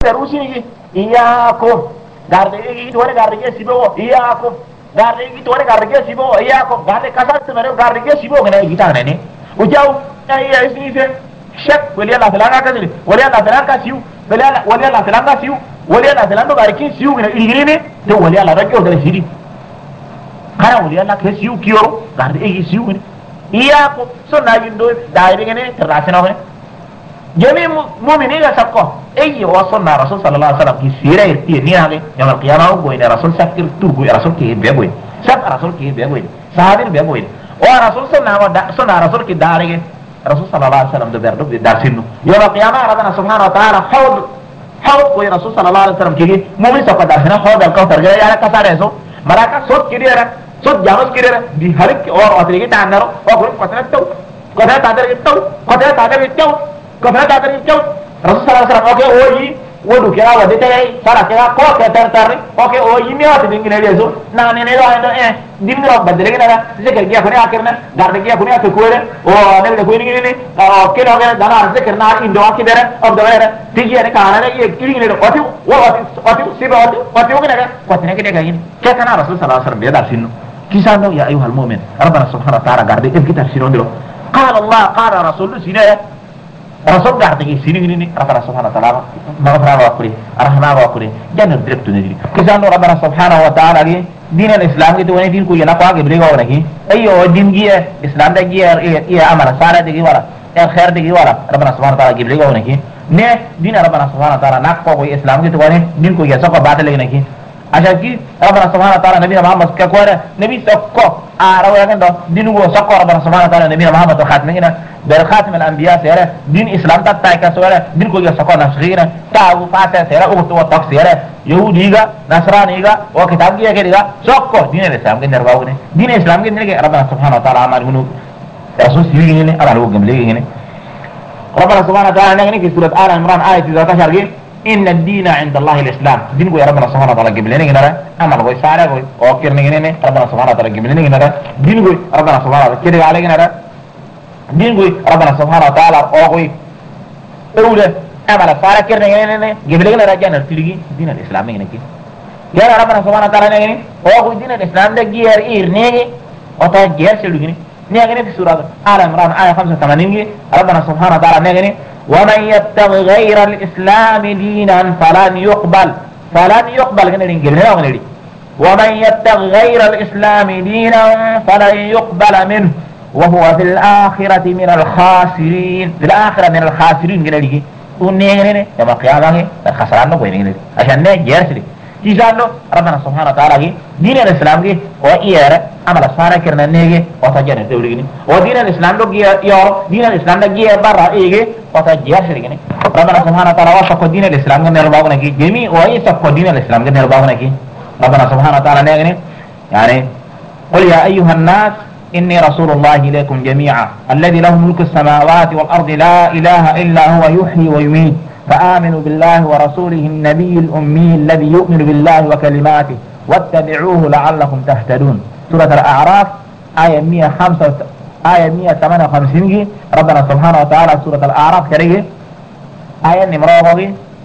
rusi iyakum garde igi to garde ke sibo iyakum garde igi to garde ke sibo iyakum garde kasat mere garde ke sibo ngene igi ta ne ujaw ya isi fe shek wali Allah talaka kadri wali Allah talaka siu wali Allah talaka siu wali Allah talaka garde ke siu ngene igi ne to wali Allah rakko da sidi kana wali Allah ke siu kiyo garde igi siu ne iyakum sunna yindo daire ngene terasena ne جميع مؤمنين سقوا اي وصلنا رسول صلى الله عليه وسلم في سيره يرتي هذه يوم القيامه وين رسول سكر تو رسول كي بيقول سب رسول كي بيقول صحابي بيقول ورسول سنة رسول كي داري رسول صلى الله عليه وسلم ده بيردو دارسينو يوم القيامه ربنا سبحانه وتعالى حوض كوي رسول صلى الله عليه وسلم كي مؤمن سقوا دارسنا حوض الكوثر جاي على كسر eso مراكا صوت كده صوت جامس كده دي هلك اور اتريكي تاندرو اور كوثر تادر كفاية تعترف الجو رسول صلى الله عليه وسلم اوكي اوي ودو كلا ودتاي سارا كلا كو كتر اوكي اوي ميوت دين ne reso na ne do ando dim ro badre gina zikr giya kone akirna dar giya kone akure o ne de kone ni o ke no ga dana zikr na indo akidere ob do era tiji ne kana ne ye kiri ne oti oti siba oti o ne ko ne ke de ga yin ke kana rasul sallallahu alaihi wasallam be dar sinu kisano ya ayuhal mu'min rabbana subhanahu wa ta'ala garde e kitar sinu ndiro qala allah qala rasul sinaya rasul garde ke sini ni rabbana subhanahu wa ta'ala maghfira wa kuri rahma wa kuri jangan direct ni kisano rabbana subhanahu wa ta'ala ni din al-islam ke to ne din ko yana ko age brega wala ki ayo din gi islam da gi ya amara sara de gi wala ya khair de gi wala rabbana subhanahu wa ta'ala gi brega wala ki ne din rabbana subhanahu wa ta'ala nak ko islam ke to ne din ko ya sako batal lagi ki aja ki rabbana subhanahu wa ta'ala nabi muhammad ka ko nabi sako ara wa ngendo din go sako rabbana subhanahu wa ta'ala nabi muhammad khatmina ber khatim al anbiya sere din islam ta ta ka sore din ko ya sako nasrina ta u fata sere o to tok sere yahudi ga nasrani ga o kitab gi ke diga sako din islam ke nerbaw ne din islam ke ne rabbana subhanahu wa ta'ala amar munu rasul siri ne ala lo gamle ne rabbana subhanahu wa ta'ala ne ki surat al imran ayat 13 gi inna ad-dina 'inda allah al-islam din ko ya rabbana subhanahu wa ta'ala gamle ne ngara amal go sare go o kirne ne rabbana subhanahu wa ta'ala gamle ne ngara din go rabbana subhanahu wa ta'ala kede ala ngara din go rabbana subhanahu wa ta'ala o go ewle amala sare kirne ne gamle ngara jana tiligi din al-islam ne ki ya rabbana subhanahu wa ta'ala ne o go din al-islam da gier ne o ta gier selu ne ne fi surat al imran ayat 85 rabbana subhanahu wa ta'ala ne ومن يبتغي غير الإسلام دينا فلن يقبل غنري ومن يبتغي غير الإسلام دينا فلن يقبل منه وهو في الآخرة من الخاسرين غنري ونغني يوم القيامة الخسران غنري عشان نه جرسلي كيسانو ربنا سبحانه وتعالى دين الإسلام كي وإيار عمل سارة كرنا نيجي وتجارة توليني ودين الإسلام لو جيا يور دين الإسلام لو جيا برا إيجي وتجارة شريكني ربنا سبحانه وتعالى وصف دين الإسلام كنرباونا كي جميع ويصف دين الإسلام كنرباونا كي ربنا سبحانه وتعالى نيجي يعني قل يا أيها الناس إني رسول الله إليكم جميعا الذي له ملك السماوات والأرض لا إله إلا هو يحيي ويميت فآمنوا بالله ورسوله النبي الأمي الذي يؤمن بالله وكلماته واتبعوه لعلكم تهتدون سورة الأعراف آية 158 ربنا سبحانه وتعالى سورة الأعراف كريه آية نمرة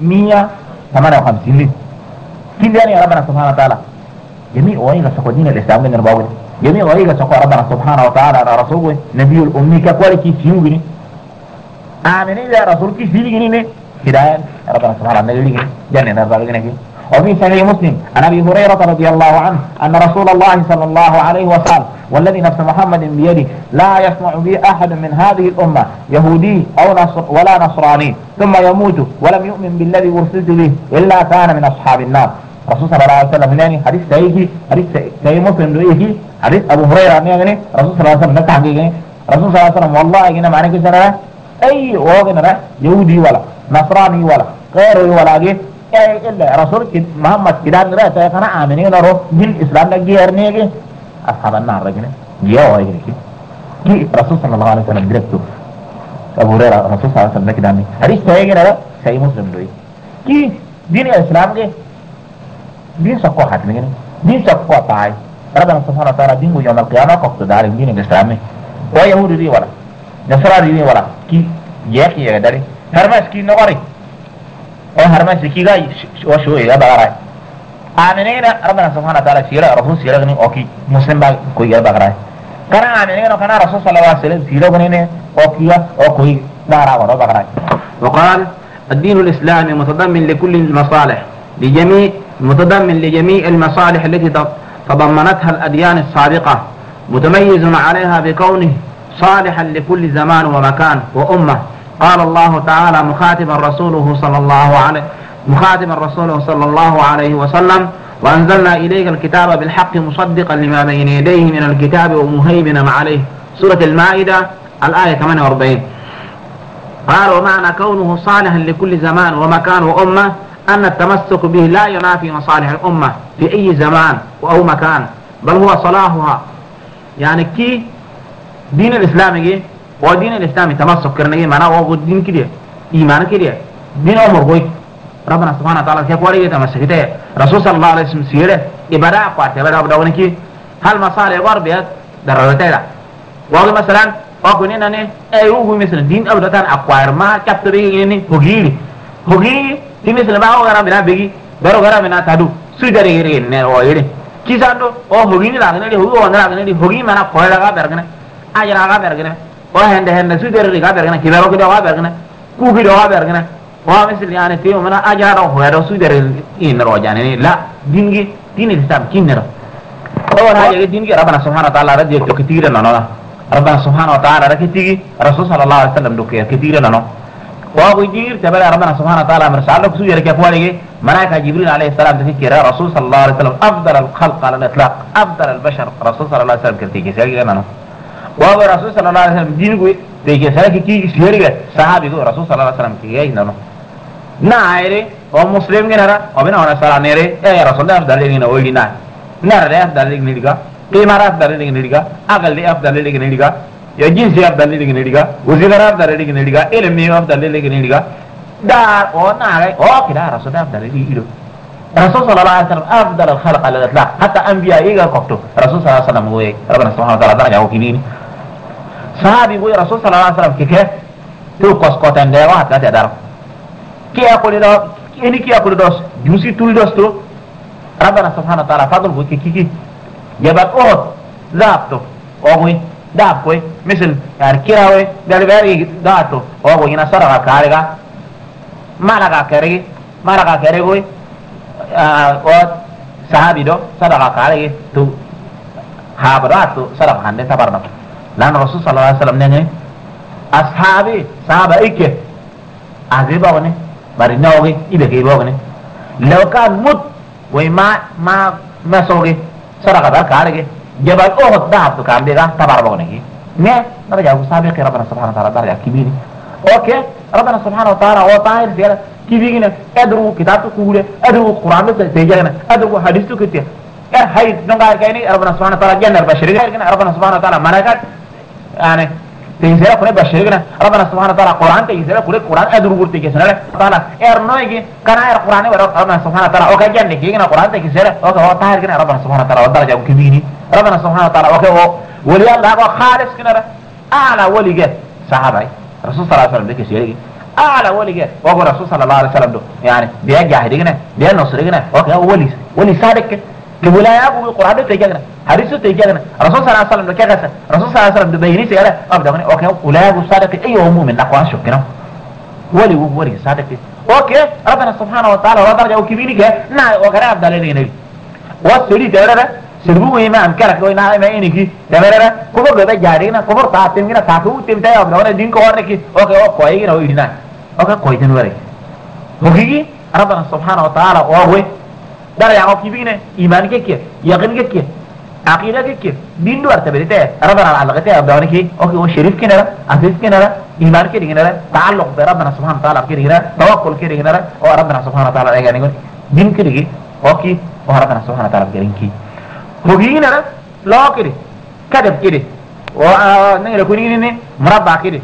158 كل يعني ربنا سبحانه وتعالى جميع وإيغا سقو دين الإسلام من الباوي جميع وإيغا سقو ربنا سبحانه وتعالى على رسوله نبي الأمي كقوالي كي سيوغني آمنين يا رسول كي سيوغني هداية ربنا سبحانه وتعالى جنة نرزقنا وفي صحيح مسلم عن ابي هريره رضي الله عنه ان رسول الله صلى الله عليه وسلم والذي نفس محمد بيده لا يسمع به احد من هذه الامه يهودي او ولا نصراني ثم يموت ولم يؤمن بالذي ارسلت به الا كان من اصحاب النار. رسول صلى الله عليه وسلم يعني حديث صحيح مسلم دويه حديث ابو هريره يعني رسول صلى الله عليه وسلم نتحقق رسول صلى الله عليه وسلم والله هنا معنى كده اي وغنا يهودي ولا نصراني ولا غيره ولا إلا رسول محمد كدان رأسه كنا آمنين رو جل إسلام لقي أرنيه أصحاب النار رجنا جيا وعيه كي رسول صلى الله عليه وسلم دركتو أبو هريرة رسول صلى الله عليه وسلم كداني هذه شيء كنا شيء مسلم دوي كي دين الإسلام ke دين سقوط هاتمين دين سقوط تاي ربنا سبحانه وتعالى دين يوم القيامة قصد دار دين الإسلام ويهود دي ولا نصارى دي ولا كي يا كي يا داري هرمس كي نواري هرما سكيغا وشو يا بغراي آمنين ربنا سبحانه وتعالى سيرا رسول سيرا غني اوكي مسلم با کوئی يا بغراي كان آمنين كان رسول صلى الله عليه وسلم سيرا غني اوكي او کوئی بغرا ورا بغراي. وقال الدين الإسلامي متضمن لكل المصالح متضمن لجميع المصالح التي تضمنتها الأديان السابقة متميز عليها بكونه صالحا لكل زمان ومكان وأمة. قال الله تعالى مخاطبا رسوله صلى الله عليه وسلم وأنزلنا إليك الكتاب بالحق مصدقا لما بين يديه من الكتاب ومهيمنا عليه. سورة المائدة الآية 48. قال ومعنى كونه صالحا لكل زمان ومكان وأمة أن التمسك به لا ينافي مصالح الأمة في أي زمان أو مكان بل هو صلاحها. يعني كي دين الإسلامي ودين الإسلامي تمسك كرنه معنا وهو دين كده إيمان كده دين أمر قوي ربنا سبحانه وتعالى كيقول تمسكته رسول صلى الله عليه وسلم سيره إبادة قوات إبادة بدون كي هل مصالح غربيات درجتها وهو مثلا وأقولين أني أيوه مثلا دين أبدا أقوار ما كتبه يعني هجي دي مثلا ما هو غرام بنا بيجي برو غرام بنا تادو سيدري غيرين نوعيرين كيساندو أو هجي نلاقينا دي هجي ونلاقينا دي هجي منا قوي لغا برجنا أجر لغا برجنا وهند سيدري لغا برجنا كبارو كده لغا برجنا كوكي لغا برجنا ومثل يعني تيو منا أجر أو هيرو سيدري إن روجاني لا دين الإسلام كينرا أول حاجة دين ربنا سبحانه وتعالى رضي كثيرا لنا ربنا سبحانه وتعالى ركتيجي رسول صلى الله عليه وسلم دوكي كثيرا لنا وهو يجير تبارك ربنا سبحانه وتعالى مرسال لك سوير كفوالي ملائكة جبريل عليه السلام تذكر رسول صلى الله عليه وسلم أفضل الخلق على الإطلاق أفضل البشر رسول صلى الله عليه وسلم كرتيجي سيري لنا وهو رسول صلى الله عليه وسلم دين قوي تيجي سيري كي سيري صحابي قوي رسول صلى الله عليه وسلم كي لنا نايري ومسلم جنرا وبنا هنا سلام نيري يا رسول الله أفضل لنا ويجي نار أفضل لنا نيجا إمارة أفضل لنا نيجا أقل أفضل لنا نيجا يا جنس أفضل لنا نيجا وزير أفضل لنا نيجا إلمي أفضل لنا نيجا دار وناعي كده رسول الله أفضل لنا رسول صلى الله عليه وسلم أفضل الخلق على الإطلاق حتى أنبياء إيجا كفتو رسول صلى الله عليه وسلم هو ربنا سبحانه وتعالى درجة وكينين صحابي هو رسول صلى الله عليه وسلم كيف تو قسقطن ده واحد لا تدار كي أقول له إني كي أقول له جوسي تول دوس تو ربنا سبحانه وتعالى فضل هو كي جبل أوت ذابتو أوه داب كوي مثل يعني كراوي دلبري داتو أوه هنا سرقة كارجا ما لقى كاري और sahabi do sadaqah kali tu habrat tu sadaqah hande tabarna lan rasul sallallahu alaihi wasallam ne ashabi sahaba ikke aziba woni bari nawgi ibe ke bogone law kan mut way ma sogi sadaqah da kali jabal uhud da tu kan be ga tabar bogone ki ne daraja sahabi ke rabbana subhanahu wa ta'ala daraja kibiri okay rabbana subhanahu wa ta'ala wa ta'ala dia كيفينا أدرو كتاب تقوله أدرو القرآن تسجلنا أدرو حديث تكتير هاي نقار كأني ربنا سبحانه وتعالى جنة البشرية كنا ربنا سبحانه وتعالى ملائكة يعني تيجي كنا بشرية ربنا سبحانه وتعالى قرآن تيجي كل القرآن أدرو قلت تيجي سنة تعالى نوعي كنا القرآن ربنا سبحانه وتعالى أوكي جنة كنا القرآن تيجي سنة أوكي هو طاهر كنا ربنا سبحانه وتعالى ودرجة كبيرة ربنا سبحانه وتعالى أوكي هو ولي الله خالص كنا أعلى ولي جد صحابي رسول صلى الله عليه وسلم ذكر شيء أعلى ولي جاء وهو رسول صلى الله عليه وسلم دو يعني بيجاهدنا بينصرنا وكذا ولي صادق كولايا أبو القرآن تيجانا حديث تيجانا رسول صلى الله عليه وسلم كذا رسول صلى الله عليه وسلم بيني سيارة أبدا من أوكي ولايا أبو صادق أي هم من نقوان شكنا ولي صادق أوكي ربنا سبحانه وتعالى ودرجة وكبيرك نا وكذا أبدا لنا نبي والسوري ترى سربو ما أمكانك لو إنها ما إنكي تمرنا كبر بيتا جارينا كبر تاتم كنا تاتو تيم تاي أبدا وانا دين كوارنا كي أوكي أو كوي كنا ويدنا أوكي كوي تنوري وكي ربنا سبحانه وتعالى وهو دار يعقوب كيفينه إيمان كي يقين كي عقيدة كي دين دو أرتبطه ربنا على علاقته أبدا وانا كي أوكي هو شريف كنا عزيز كنا إيمان كي كنا تعلق بربنا سبحانه وتعالى كي كنا توكل كي كنا وربنا سبحانه وتعالى يعني دين كي أوكي وربنا سبحانه وتعالى كي هوجينا لا كده كذب كده ونقول كوني مربع كده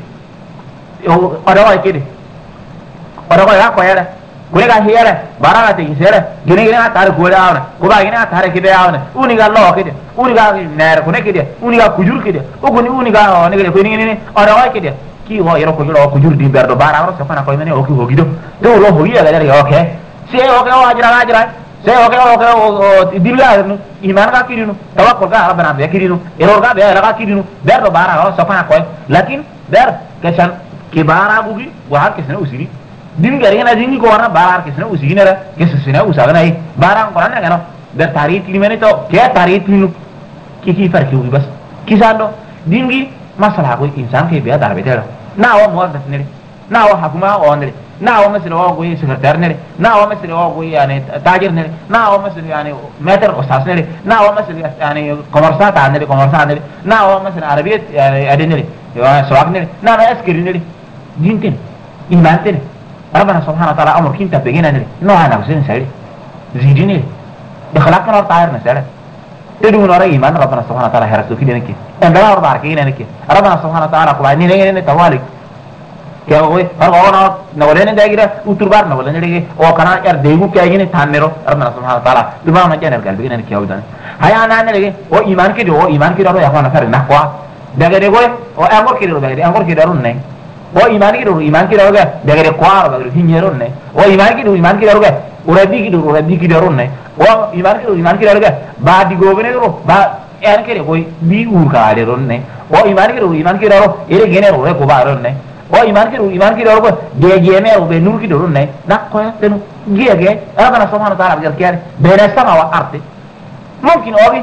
أدوار كده أدوار يا كويرة كويرة هيرة بارا تيجي سيرة جنيه تارك كويرة آونا كوبا جنيه تارك كده آونا ونيجا الله كده ونيجا نير كونه كده ونيجا كجور كده ونيجا نقول كوني أدوار كده ki wo yero ko juro ko jurdi berdo bara ro safana ko mene o ki hogido do ro hogi ala dari okay se okay o ajira se okay dilga iman ka kirinu tawakkul ka rabbana be kirinu ero ga be ra kirinu berdo bara ro safana ko lakin ber kesan kibara bugi wa har kesna usiri din gari na dingi ko wana bara kesna usiri na kesna usagana ai bara ko na ngano ber tarit limene to ke tarit minu ki farki ugi bas kisando dingi masalah ko insan ke biya darbe tero na wa muwazzaf ne na wa hakuma o ne na wa masala wa ko secretary ne na wa masala wa ko yani tajir ne na wa masala yani meter ustaz ne na wa masala yani commerçant ne commerçant ne na wa masala arabiyat yani adene ya sawak ne na askari ne dintin iman ne ربنا سبحانه وتعالى امر كنت بيجينا ne no ana usen sare zidine de khalaqna और तायर ने sare تدون ورا إيمان ربنا سبحانه وتعالى هرسو في دينك إن بلا أربعة كينا نك ربنا سبحانه وتعالى قبائل نيجي توالي كيا هو أربعة نولين دايرة وتربار نولين دايرة أو كنا يار ديجو كيا يجي نثانيرو ربنا سبحانه وتعالى تبغى ما جانا القلب كينا نكيا ودان هيا أنا نيجي أو إيمان كده أو إيمان كده أو يخوانا فرق نخوا دايرة كوي أو أمور كده دايرة أمور كده رون نه أو إيمان كده أو دايرة كوار دايرة هنيرون نه أو إيمان كده أو uraddi ki darun ne wa iman ki daruga ba di gobene ro ba en kere koy bi ur ka de ron ne wa iman ki daro ere gene ro ko ba ron ne wa iman ki daro ko de gene ro be nur ki darun ne na ko tenu gege rabbana subhanahu wa ta'ala gal kiyare be na sama wa arti mumkin obi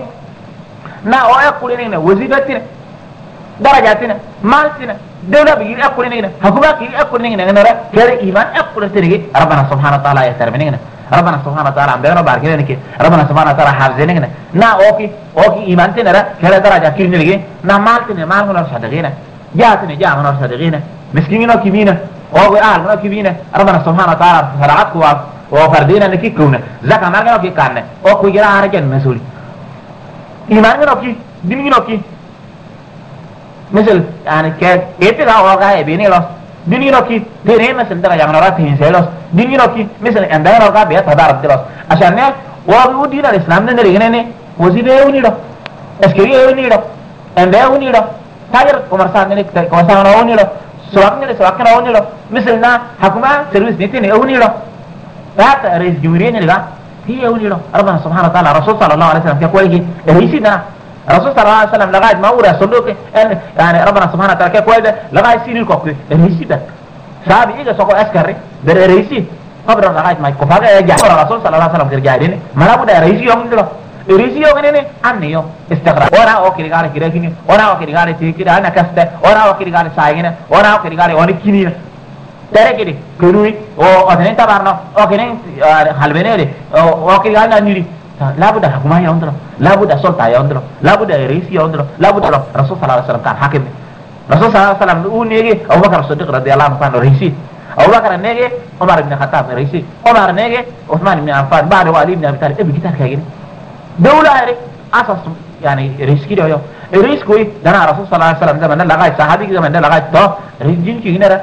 na o yakulene ne wazibatina darajatina maltina dawla bi yakulene hakuma ki yakulene ne nara kere iman yakulene rabbana subhanahu wa ta'ala ya terminene ربنا سبحانه وتعالى عم بيقرا باركين نك ربنا سبحانه وتعالى حافظين نا اوكي ايمان تنرا كلا درجه كيرن لغي نا مالتني مال من صدقينا جاتني جاء من صدقينا مسكينين كبينا او قال من كبينا ربنا سبحانه وتعالى فرعت وفردينا نك كون زكاه ما كي كان او كو جرا هرجن مسؤول ايمان نوكي دين نوكي مثل يعني كيف ايتها اوغا بيني لو ديني نوكي تيرين مثل درجه من راتين سيلوس ديني نوكي مثل عندنا روكا بيت هدار دلوس عشان وابو دين الاسلام ne rigene ne wasibe unido eskeri unido ande unido tager komersan ne komersan unido sawakne unido misalna hakuma service ne unido rat rais jumhuriyya ne ga هي unido ربنا سبحانه وتعالى رسول صلى الله عليه وسلم يقول لي رئيسنا رسول صلى الله عليه وسلم لغايه ما ورا صدوق يعني ربنا سبحانه وتعالى كويس لغايه سين الكوكو رئيسي sabi iga soko askari dari reisi kabra lagait mai ko faga ya rasul sallallahu alaihi wasallam kerja ini mana buda reisi yang ini anni yo istiqra ora o kiri kini ora o kiri gare kiri ana kaste ora o kiri gare saigina ora o kiri gare oni kini tere kiri kurui o adene tabarno o kene halbenere o kiri gare niri labuda hukuma ya ondro labuda sulta ya ondro labuda reisi ya ondro labuda rasul sallallahu alaihi wasallam kan hakim Rasul sallallahu alaihi wasallam nege Abu Bakar Siddiq radhiyallahu anhu raisi Abu Bakar nege Umar bin Khattab raisi Umar nege Uthman bin Affan بعد Ali bin Abi Talib kita kayak gini dawla ini asas yani rizki dia yo rizki dana Rasul sallallahu alaihi wasallam zaman lagai sahabi zaman lagai to rizkin ki ginara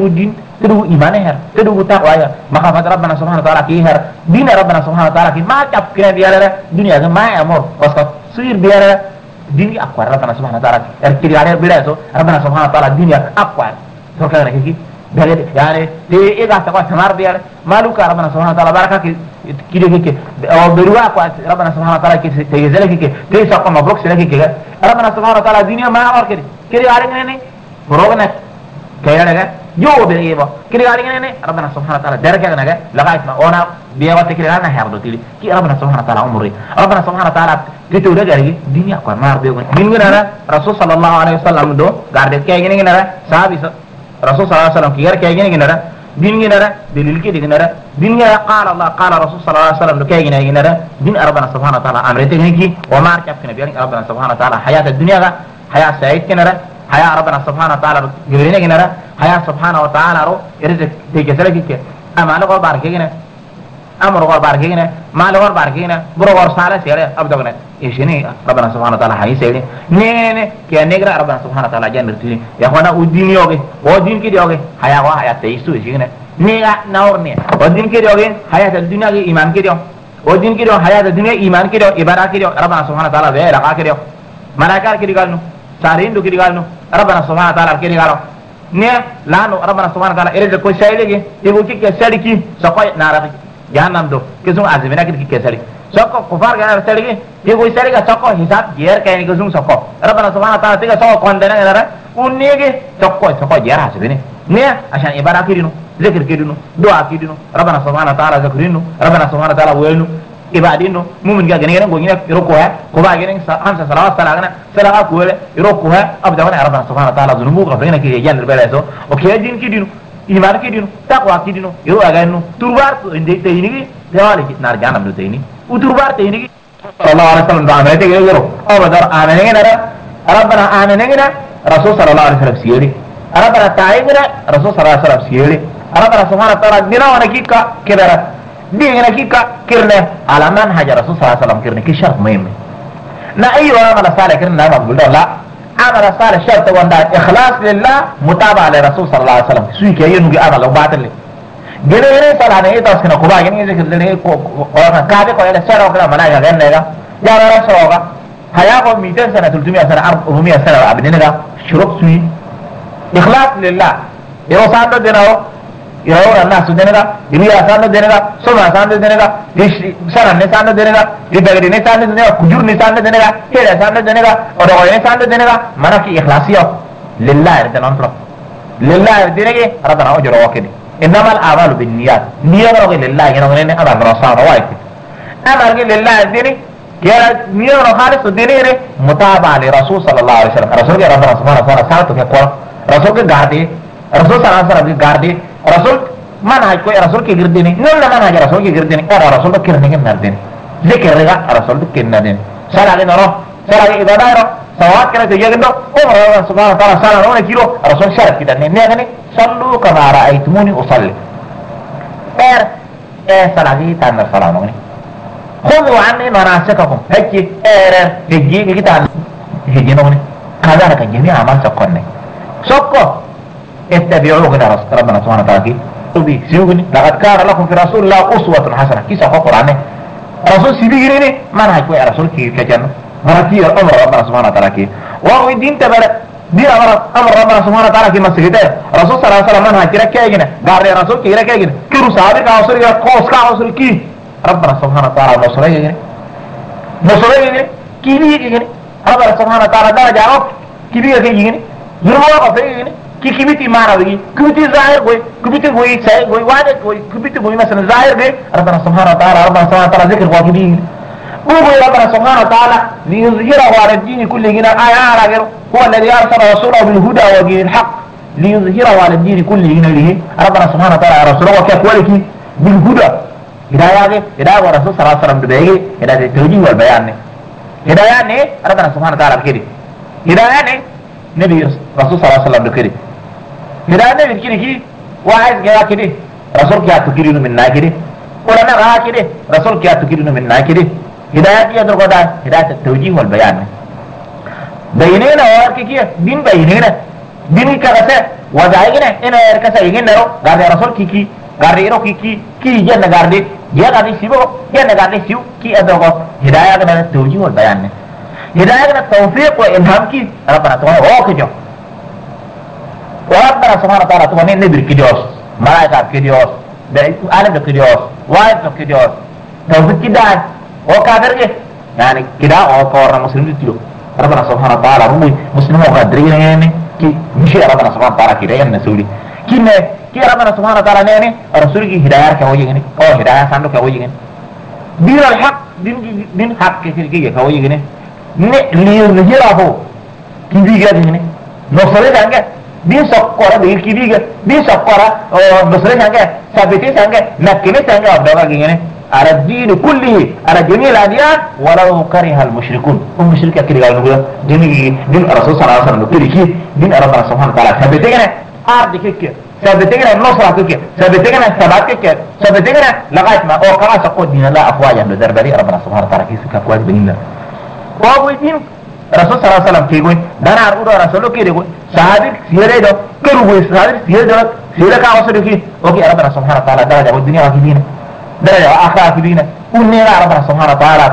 tedu iman her tedu taqwa ya maka Rabbana subhanahu wa ta'ala ki her din Rabbana subhanahu wa ta'ala ki ma cap kira dia dunia ga ma amor kosko sir dia dini akwar Rabbana subhanahu wa ta'ala kiri gare bila so Rabbana subhanahu wa ta'ala dini akwar so kare ki dari yani te ega ta kwa samar dia maluka Rabbana subhanahu wa ta'ala baraka ki kiri ki o berua kwa Rabbana subhanahu wa ta'ala ki te yezele ki te sa ko mabruk sele ki Rabbana subhanahu wa ta'ala dini ma or kiri gare ne rogna kaya daga yo be eba kiri gare ne Rabbana subhanahu wa ta'ala daraka daga lagat ma ona biya wate kiri gare na herdo tili ki Rabbana subhanahu wa ta'ala umri Rabbana subhanahu wa ta'ala gitu udah dari dunia aku mar be gon min ngara Rasul sallallahu alaihi wasallam do garde kay gini ngara sahabi Rasul sallallahu alaihi wasallam kiyar kay gini ngara din ngara dalil ki ngara din ngara qala Allah qala Rasul sallallahu alaihi wasallam do kay gini ngara din Rabbana subhanahu wa ta'ala amrete ngiki wa mar kaf kana biya Rabbana subhanahu wa ta'ala hayat dunia ga hayat sa'id ngara hayat Rabbana subhanahu wa ta'ala gibirina ngara hayat subhanahu wa ta'ala ro irzek de gesala ki amana ko bar kay امر غور باركينا مال غور باركينا برو غور ساله سيره ابدغنا ايشني ربنا سبحانه وتعالى حي سيدي ني كي نغرا ربنا سبحانه وتعالى جنرتي يا اخوانا ودين يوغي ودين كي يوغي حياه وا حياه تيسو شيغنا ني ناورني ودين كي يوغي حياه الدنيا كي ايمان كي يوغي ودين كي يوغي حياه الدنيا ايمان كي يوغي عبادت كي يوغي ربنا سبحانه وتعالى به لقا كي يوغي ملائكه كي يغالنو سارين دو كي يغالنو ربنا سبحانه وتعالى كي يغالو ne lano rabbana subhanahu wa ta'ala ere ko shaylege ibo kike sariki sokoy narabi jahannam do kesum azmina kike sari soko kufar ga sarigi ibo sariga soko hisab yer kayni kesum soko rabbana subhanahu wa ta'ala tiga soko kondena ngara unnege soko yer hasbini ne ashan ibara kirinu zikir kirinu doa kirinu rabbana subhanahu wa ta'ala zakrinu rabbana subhanahu wa ta'ala welu ibadino mumin ga gane go ngina roko ha ko ba gane hamsa salawat salagana salaga ko le roko ha abda wana rabbana subhanahu wa ta'ala zunubu ga fina ke jannar bela so o ke din kidinu iman kidinu taqwa kidinu yo aga no turbar to inde tayini dewale nar janam do tayini u turbar tayini sallallahu alaihi wasallam da amete ge yoro o badar amene ngara rabbana amene ngara rasul sallallahu alaihi wasallam siyeri rabbana ta'ingara rasul sallallahu alaihi wasallam siyeri rabbana subhanahu wa ta'ala dina wana kika kedara دي هنا كيكا كرنا على منهج الرسول صلى الله عليه وسلم كرنا كي شرط مهم نا ايوه عمل صالح كرنا ما بقول لا عمل صالح شرط وندا اخلاص لله متابعه للرسول صلى الله عليه وسلم سوي كي ينوي عمل وباطل gene gene sala ne tas kana ko ba gene zikir ne ko ona ka de ko ele sara ko mana ga gene ga ya ra so ga haya ko miten sana tultumi sana arumi sana abne ga shuruk sui ikhlas lillah yo sando denaro يراور الناس ديننا يميا سان ديننا سوما سان ديننا سرن سان ديننا يبغي سان ديننا كجور سان ديننا هيدا سان ديننا اور سان ديننا منا کی اخلاصيه لله ردنا انطر لله دينك ربنا اجر وكدي انما الاعمال بالنيات نيه لله ينون انا رسول وايت امر لله دينك يا نيه خالص دينه متابعه لرسول صلى الله عليه وسلم رسول ربنا سبحانه وتعالى ساتو کے رسول کے گاڑی رسول صلى الله عليه وسلم کی گاڑی رسول منهج کوئی رسول کی گردی نہیں نہ منهج رسول کی گردی نہیں اور رسول کو کرنے کے نہ دین ذکر رگا رسول کو کرنا دین سارا کے نرو سارا کے عبادت رو ثواب کرنے سے یہ گندو عمر سبحانه وتعالى سارا رو کیلو رسول شرط کی دین نے نے صلوا كما رأيتموني اصلي صلاه تان سلام نے خذوا عني مناسككم هيك هيجي كده هيجي نو كذا كان جميع اعمال سكن سكو اتبعوه كده ربنا سبحانه وتعالى تبي سيوغني لقد كان لكم في رسول الله أسوة حسنة كيسا فقر عنه رسول سيبيغني ما نحكي يا رسول كي كجنة مرتي أمر ربنا سبحانه وتعالى كي وهو الدين تبرد دين أمر ربنا سبحانه وتعالى كي مسجده رسول صلى الله عليه وسلم ما نحكي ركي يجنة قال يا رسول كي ركي يجنة كيرو صحابك عصر يا قوس كعصر كي ربنا سبحانه وتعالى نصره يجنة نصره يجنة كي بيه يجنة ربنا سبحانه وتعالى درجة عرب كي بيه يجنة ظلمه قفه يجنة कि किबिती माना होगी किबिती जाहिर कोई किबिती कोई सही कोई वादे कोई किबिती कोई मसलन जाहिर गए रब्बना सुब्हानहू व तआला रब्बना सुब्हानहू व तआला जिक्र को की वो रब्बना सुब्हानहू व तआला लियुज़हिरहु अला الدين كله هنا आया आगे هو الذي ارسل رسوله بالهدى ودين الحق ليظهره على الدين كله هنا له ربنا سبحانه وتعالى رسوله كقولك بالهدى هدايه ورسول صلى الله عليه وسلم بدايه هدايه التوجيه والبيان هدايه نے ربنا سبحانه وتعالى كده هدايه نے نبي رسول صلى الله عليه وسلم كده هدايه نے كده كده واحد گیا كده رسول کیا تکرین من ناکده علماء کہا كده رسول کیا تکرین من ناکده هدايه کی ادر قدا هدايه التوجيه والبيان بيننا اور کی دین بيننا دین کا کیسے وجائے ان اور کیسے یہ نرو گار رسول کی گار رو کی جن گار دے یہ گار سیو یہ گار سیو کی ادر کو هدايه کا التوجيه والبيان هدايه کا توفیق و الهام کی ربنا تو او کہ جو وربنا سبحانه وتعالى تو نے نبی کی دیوس ملائکہ کی دیوس عالم کی دیوس واحد کی دیوس توفیق کی دان او کافر کے یعنی کدا او اور مسلم دیو ربنا سبحانه وتعالى هو مسلموں کا درین نے کہ مشي ربنا سبحانه وتعالى کی رہن نسولی کہ ربنا سبحانه وتعالى نے رسول کی ہدایت کا ہوئی گنے اور ہدایت سانو کا ہوئی گنے دین الحق دین حق کے کی ہوئی گنے نے لیظہرہ کی بھی گنے نصرے جانگے دین سکورا دین کی بھی دین سکورا اور نصرے جانگے ثابتی جانگے نکنے جانگے اور دوگا گنے على الدين كله على جميع الاديان ولو كره المشركون هم مشرك كده قالوا دين الرسول صلى الله عليه وسلم كده دين ربنا سبحانه وتعالى ثابتين ارض كده ثابتين النصر كده ثابتين الثبات كده ثابتين لغايه ما او كما سقط دين الله افواجا دربري ربنا سبحانه وتعالى كده كويس بيننا وهو دين رسول صلى الله عليه وسلم كده دانا ارغو رسول كده صحابي سيره ده كده صحابي سيره ده سيره کا وصل كده اوكي ربنا سبحانه وتعالى درجه والدنيا واجبين درجة آخر كبيرة ونيرا ربنا سبحانه وتعالى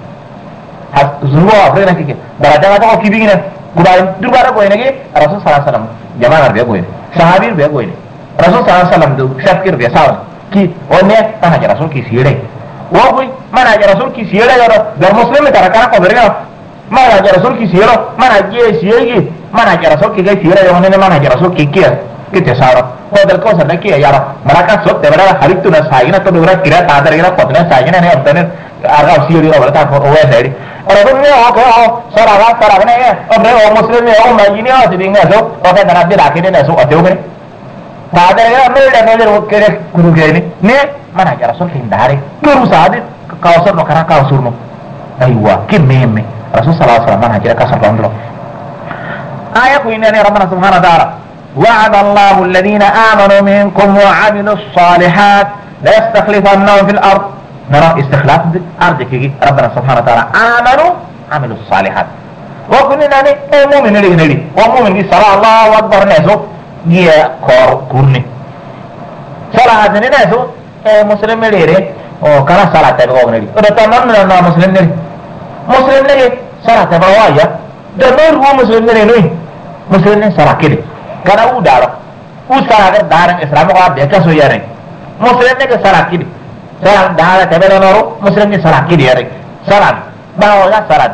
زنوا أفرينا كي درجة ما تقول كبيرة كبار دربارة كوي نجى الرسول صلى الله عليه وسلم جماعة ربيع كوي sahabir be goyne rasul sallallahu alaihi wasallam do shafkir be saw ki onne mana ja rasul ki sire wo goy mana ja rasul ki sire da muslim tara kana ko berga mana ja rasul ki sire mana je sire mana ja rasul ki ga sire onne mana ja rasul ki kiya kita saw ko dal ko sarna ki ya maraka so te bara haritu na sayina to dura kira ta dar kira potna sayina ne obtane arga sire ro ta ko o sai orang ni sarah ni orang Muslim ni orang Majini ada di mana so, orang nak dia laki ni so ada orang ni. Tak ada yang mula kere guru ni. Ni mana cara Rasul hindari. Guru sahaja kausur no kerana kausur no. Aywa, kim Rasul sallallahu alaihi wasallam mana cara kasar kontrol. Ayat ini ni Rabbana Subhanahu wa taala. Wa'ada Allahu alladhina amanu minkum wa 'amilus salihat la yastakhlifannahum fil ard. نرى استخلاف أرض كي ربنا سبحانه وتعالى آمنوا عملوا الصالحات وكنا ناني مؤمن نري ومؤمن دي صلاة الله أكبر ناسو جيا كورني صلاة ناسو مسلم نري وكان صلاة تبغى نري وده تمام لنا مسلم نري صلاة تبغى يا ده هو مسلم نري مسلم نري صلاة كده كنا ودارو وصلاة دارن إسلام قاد بيكا سويا مسلم نري صلاة كده salat dah tebel noro muslim ni salat kiri hari salat bawa salat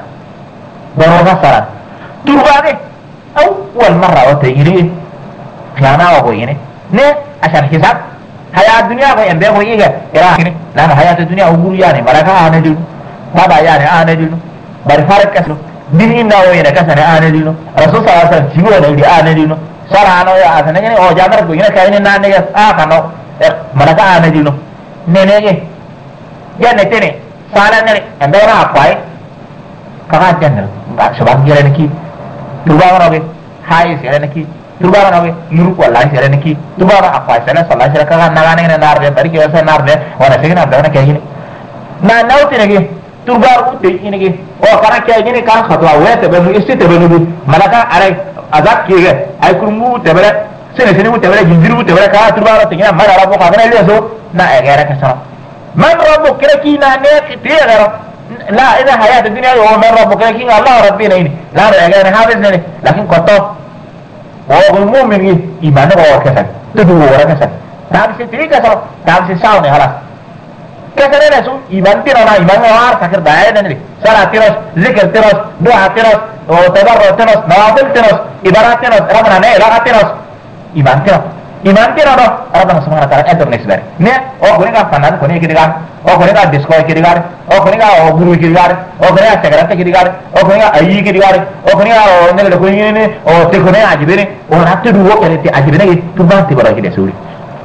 turba ni awal marra waktu ini khiana apa ini ne asal hisab hayat dunia apa yang dia boleh ingat ya ini dan hayat dunia ugur ya ni mereka ane dulu bapa ya ni ane dulu berfarik kasih dini indah ini kasih ane dulu Rasul SAW jiwa ni dia ane dulu salat ano ya asal ni oh jangan begini kayak ini nane ya kano mereka ane dulu nenege ya netene sala nere embera apai kaga jangal sebab gira neki turba roge hai sere neki turba roge nuru ko lai sere neki turba apai sala sala sere kaga nagane ne narbe bari ke sa narbe wana segina abdana ke gini na nauti nege turba uti inege o kana ke gini kan khatwa we te benu isti te benu malaka arai azab kiye ay kurmu te bare sene mu te bare jinjiru te bare ka turba ro te gina mara rabo ka ne leso na egera ke sana man rabbuka kira kina ne tiya la ida hayat dunia wa man rabbuka kina Allah rabbina ini la egera habis ne lakin koto wa mu'min iman wa kasan tudu wa kasan tak se tiga so tak se saw ne halas kasane ne su iman tira na iman wa sakir daya ne salat tiros zikr tiros doa tiros o tabarru tiros nawafil tiros ibarat tiros ramana ne la tiros iman tira do Rabbana Subhanahu wa ta'ala entor next bare ne o gune ka fanan ko ne kirigar o gune ka disco kirigar o gune ka o guru kirigar o gune ka sagarata kirigar o gune ka ayi kirigar o gune ka o ne ko ne o te gune ajibere o ratte du wo kare te ajibere ke tuba te bara kide suri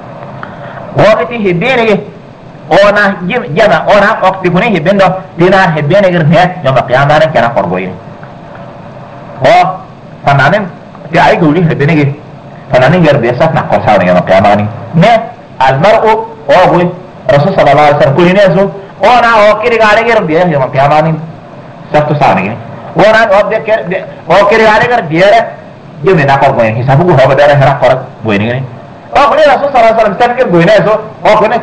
o ke hebene ke o na jama o na o te gune hebendo dina hebene ke ne yoma qiyamana kana korgoyi o fananen te ay guli hebene ke فنانين غير بيسات نقول ساوني يوم القيامة نه المرء أوه رسول صلى الله عليه وسلم كل ناسو وانا وكيري غاري غير بيه يوم القيامة سبت ساوني وانا وكيري غاري غير بيه يوم نقول بيه حسابه هو بدأ هرا قرط بيه نيجي أوه رسول صلى الله عليه وسلم سبت بيه ناسو أوه نه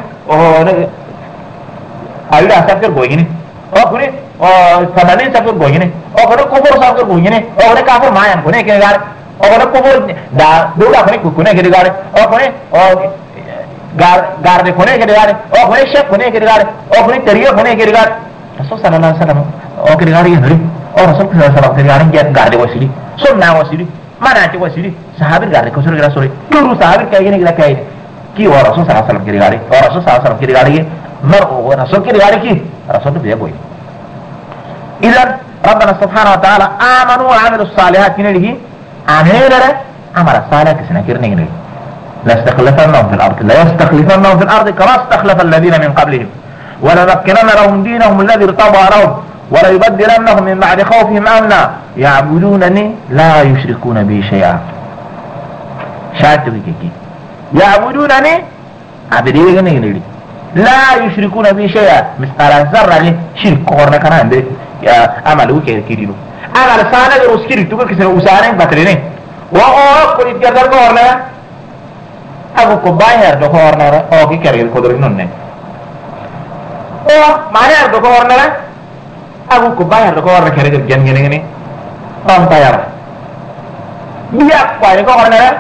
أيوة سبت بيه نيجي أوه فنانين سبت بيه نيجي أوه كفر سبت بيه نيجي أوه كافر مايان كونه كيري غاري orang kubur dah dulu apa ni kune kiri gare oh kune gar de kune kiri gare oh kune chef kune kiri gare oh kune teriak kune kiri gare Rasul sallallahu alaihi wasallam oh kiri gare hari oh Rasul sallallahu alaihi wasallam kiri gare dia gar de wasili sunna wasili mana aja wasili sahabat gar de kusur kira sore dulu sahabat kayak gini kayak ini ki oh Rasul sallallahu alaihi wasallam kiri gare oh Rasul sallallahu alaihi wasallam kiri gare mar oh Rasul kiri gare ki Rasul tu dia boy idan Rabbana subhanahu wa ta'ala amanu wa amilus salihat kini lagi أميرة أمر الصالح كسنكير نجري لا استخلفنهم في الأرض لا يستخلفنهم في الأرض كما استخلف الذين من قبلهم ولنمكنن لهم دينهم الذي ارتضى لهم وليبدلنهم من بعد خوفهم أمنا يعبدونني لا يشركون بي شيئا شاهدت بكي يعبدونني عبدي نجري لا يشركون بي شيئا مثقال ذرة شرك قرنا كان عنده عملوا كيرينو agar sana de uskiri tu ke usare batrene wa o ko itgar ko orna agu ko bayar do ko orna o ki kare ko do nonne o mane do ko orna agu ko bayar do ko orna kare gen gen ni on bayar biya ko ko orna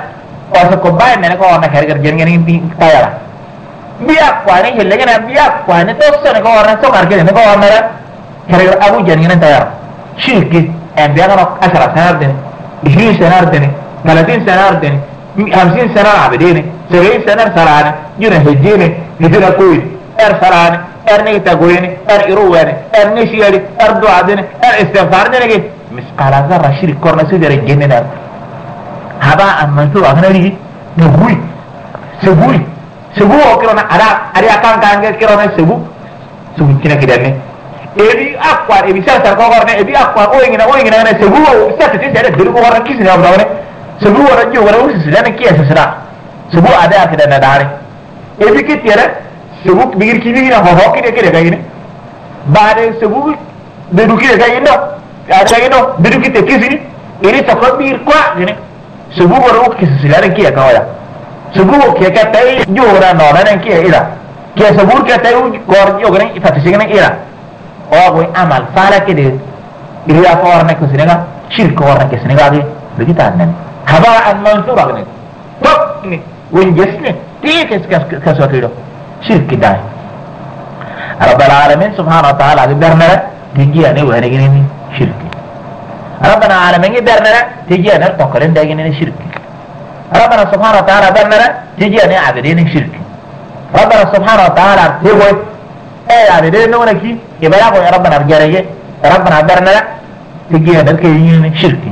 o ko bay men ko ona kare jengeni bi tayala biya kwani hille gana biya kwani to sone ko ona so marke ne ko ona kare abu jengeni tayara shirki en biya no 10 سنه دين 20 سنه دين 30 سنه دين 50 سنه عبدين 70 سنه سرانه يره هجينه يدنا كوي سرانه ارني تاغويني ارواني ارني شياري اردو عدني استغفار دني مسقال ذره شرك كورنا سيدر جننا هبا امنتو اغنري نغوي سبوي كيرونا اري اكان كان كيرونا سبو كنا كداني ebi akwa ebi sasa ko gorne ebi akwa oyingina ne sebu sasa tete de ko gorne kisina abawne sebu wara jo wara usi dana kiyasa sira sebu ada akida na dare ebi kitira sebu bigir kibira ho hokide kide gayine baade sebu de dukide gayino ada gayino de dukide kisini iri takbir kwa gine sebu wara ukisi sira kiya kawaya sebu ke ka tay jo wara no na kiya ira ke sebu ke tay gor jo gane ifatisine ira o amal fala kede iriya ko warna ko sinega shirk warna ke sinega ge begita nan haba an mansura ne top ni won jesne ti ke so kido shirk dai rabbul alamin subhanahu wa ta'ala berna tigiya ne wani gini ni shirk rabbul alamin berna tigiya ne to karen da gini ni shirk rabbana subhanahu wa ta'ala berna tigiya ne abidin shirk rabbana subhanahu wa ta'ala tigoy abidin no naki ibara ko rabbana jarege rabbana berna tigiya da ke yin shirki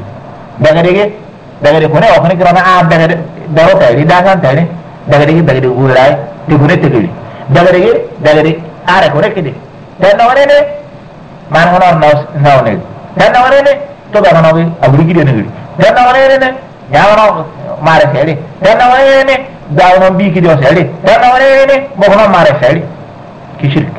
daga ko ne o ne kirana a daga daro ta ri daga ta ne daga urai ti gune te gili daga are ko ne kidi dan no ne man hono no ne dan no ne to ba no bi aburi gidi ne gidi dan no ne ya no mare seri dan no ne da no bi gidi o seri dan no ne bo no mare seri ki shirki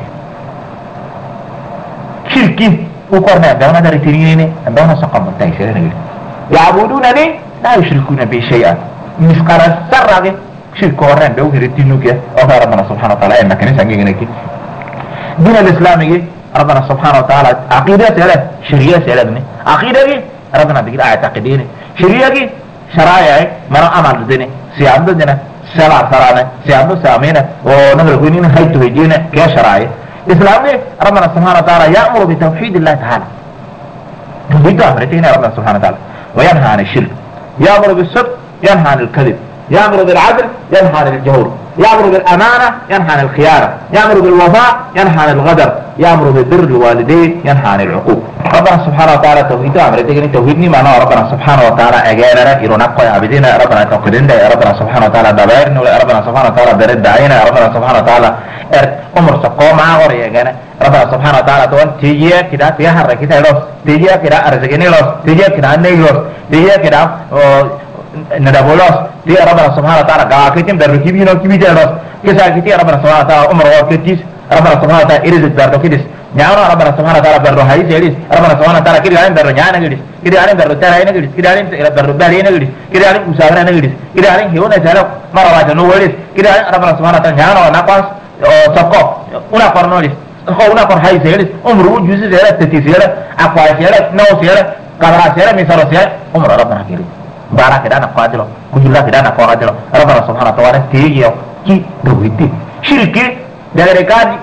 شركي وقرنا دعونا داري تريني دعونا سقم التايسير نقول يعبدونني لا يشركون بي شيئا مسقال السر شرك ورنا دعو هرتينو كيا وفا ربنا سبحانه وتعالى انك نسانجي نكي دين الاسلام ربنا سبحانه وتعالى عقيدة سيالة شريعة سيالة بني عقيدة ربنا بيقول آية عقيدين شريعة شرائع مرا عمل ديني سيامدو دينا سلع سلانة سيامدو سامينة ونغل كونين هيتو هجينة كيا شرائع الإسلام ربنا سبحانه وتعالى يأمر بتوحيد الله تعالى توحيد أمرتين ربنا سبحانه وتعالى وينهى عن الشرك يأمر بالصدق ينهى عن الكذب يأمر بالعدل ينهى عن الجور يأمر بالأمانة ينهى عن الخيانة يأمر بالوفاء ينهى عن الغدر يأمر ببر الوالدين ينهى عن العقوق ربنا سبحانه وتعالى توحيد أمرتين توحيدني معناه ربنا سبحانه وتعالى أجانا يرونقوا عبدنا ربنا تقدين ربنا سبحانه وتعالى دبائرنا ربنا سبحانه وتعالى برد عينا ربنا سبحانه وتعالى umur saqo ma gore yagana rabbana subhanahu wa ta'ala tuan tiya kita tiya har kita los tiya kita arzikini los tiya kita anei los tiya kita nada bolos tiya rabbana subhanahu wa ta'ala ga kitim daru kibino kibija los kisa kiti rabbana subhanahu wa ta'ala umur wa kitis rabbana subhanahu wa ta'ala irizit daru kidis nyaara rabbana subhanahu wa ta'ala daru hayi sedis rabbana subhanahu wa ta'ala kiri alim daru nyana gidis kiri alim daru tara ina gidis kiri alim daru bari ina gidis kiri alim usabana ina gidis kiri alim hiuna jalo marawa no walis kiri alim rabbana subhanahu wa ta'ala nyana na kwas toko una cornolis una cor hay seres umru juzi zera tetisera akwa sera no sera kabara sera misaro sera umru rabbana kiri barak dana qadilo kujula dana qadilo rabbana subhanahu wa ta'ala tiyo ki duwiti shirki dari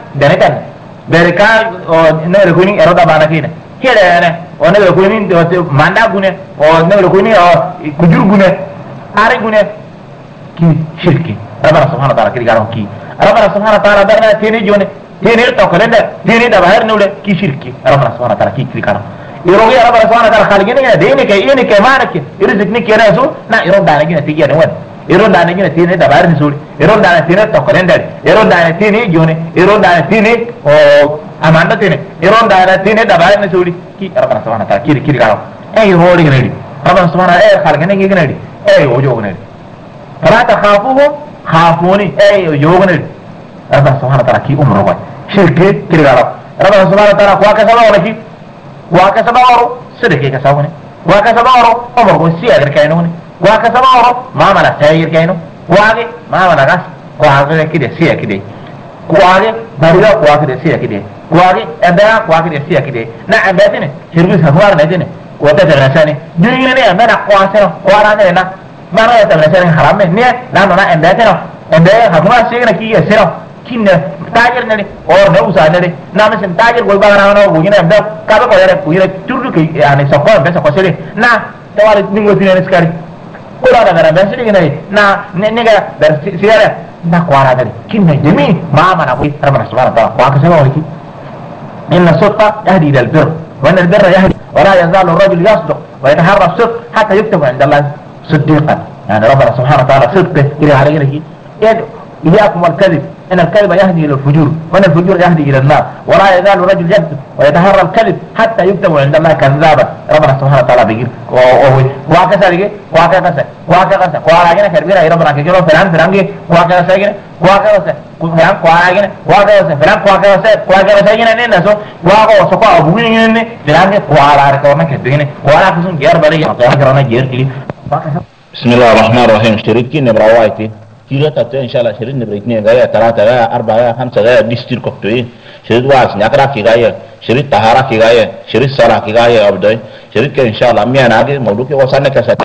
kan ne rekuni eroda bana kine kire ne one rekuni manda gune o ne rekuni kujur gune are gune ki shirki rabbana subhanahu wa ta'ala kiri garon ki ربنا سبحانه وتعالى برنا تيني جوني تيني توكلنا تيني دبهر نوله كي شركي ربنا سبحانه وتعالى كي كريكارا يروي ربنا سبحانه وتعالى خالقين يا دينك ينك مالك يرزقني كنا زو نا يرون دانا جينا تيجي نوان يرون دانا جينا تيني دبهر نسول يرون دانا تيني توكلنا دار يرون دانا تيني جوني يرون دانا تيني او امانه تيني يرون دانا تيني دبهر نسول كي ربنا سبحانه وتعالى كي كريكارا اي هوري غنيدي ربنا سبحانه اي خالقين كي غنيدي اي وجو غنيدي فلا تخافوهم خافوني اي يوغنل ربنا سبحانه وتعالى كي امره شركه كيرغارا ربنا سبحانه وتعالى واكسبا ولكي واكسبا ورو صدقي كساوني واكسبا ورو امره سياغر كاينوني واكسبا ورو ما مالا ساير كاينو واغي ما مالا غاس واغي كده سيا كده واغي باريا واغي كده سيا كده واغي ابا واغي كده سيا كده نا اباتني شربي سفوار ندني وتتغساني ديني انا قواسنا قوارانا ما أنا يتمنى حرام نه لا أنا عندنا هكما سيجنا كي يسيرا كنا تاجر نلي أو نوسا نلي نعم سن تاجر قول بعنا أنا وجينا نبدأ كذا كويرة تورو كي يعني سكون بس كوسيري نا توارد نيجو فينا نسكاري كل هذا كنا بس لي كنا نا نيجا بس سيارة نا كوارا نلي كنا جميع ما أنا كوي ربنا سبحانه وتعالى واقع سوا ويكي إن الصدق يهدي إلى البر وأن البر يهدي ولا يزال الرجل يصدق ويتحرى الصدق حتى يكتب عند الله صديقا يعني ربنا سبحانه وتعالى صدقه إلى علينا يدعو إياكم والكذب إن الكذب يهدي إلى الفجور وإن الفجور يهدي إلى النار ولا يزال الرجل يكذب ويتحرى الكذب حتى يكتب عند الله كذابا ربنا سبحانه وتعالى بيجيب وهكذا ليه وهكذا وعلى كربيرة ربنا كجلو فلان وهكذا سيجنا وهكذا فلان وهكذا فلان وهكذا سيجنا ننسو وهكذا سقى أبوين فلان وعلى ركورنا كدينه وعلى كسون جير بري كرنا جير كلي بسم الله الرحمن الرحيم شريكي نبراوايتي كيلو تاتو ان شاء الله شريك نبرا 2 غاية 3 غاية 4 غاية 5 غاية ديستير كوكتوي شريك واس نياكرا كي غاية شريك طهارة كي غاية شريك صلاة كي غاية أبدوي شريك ان شاء الله ميانا موضوع كي وصلنا كسات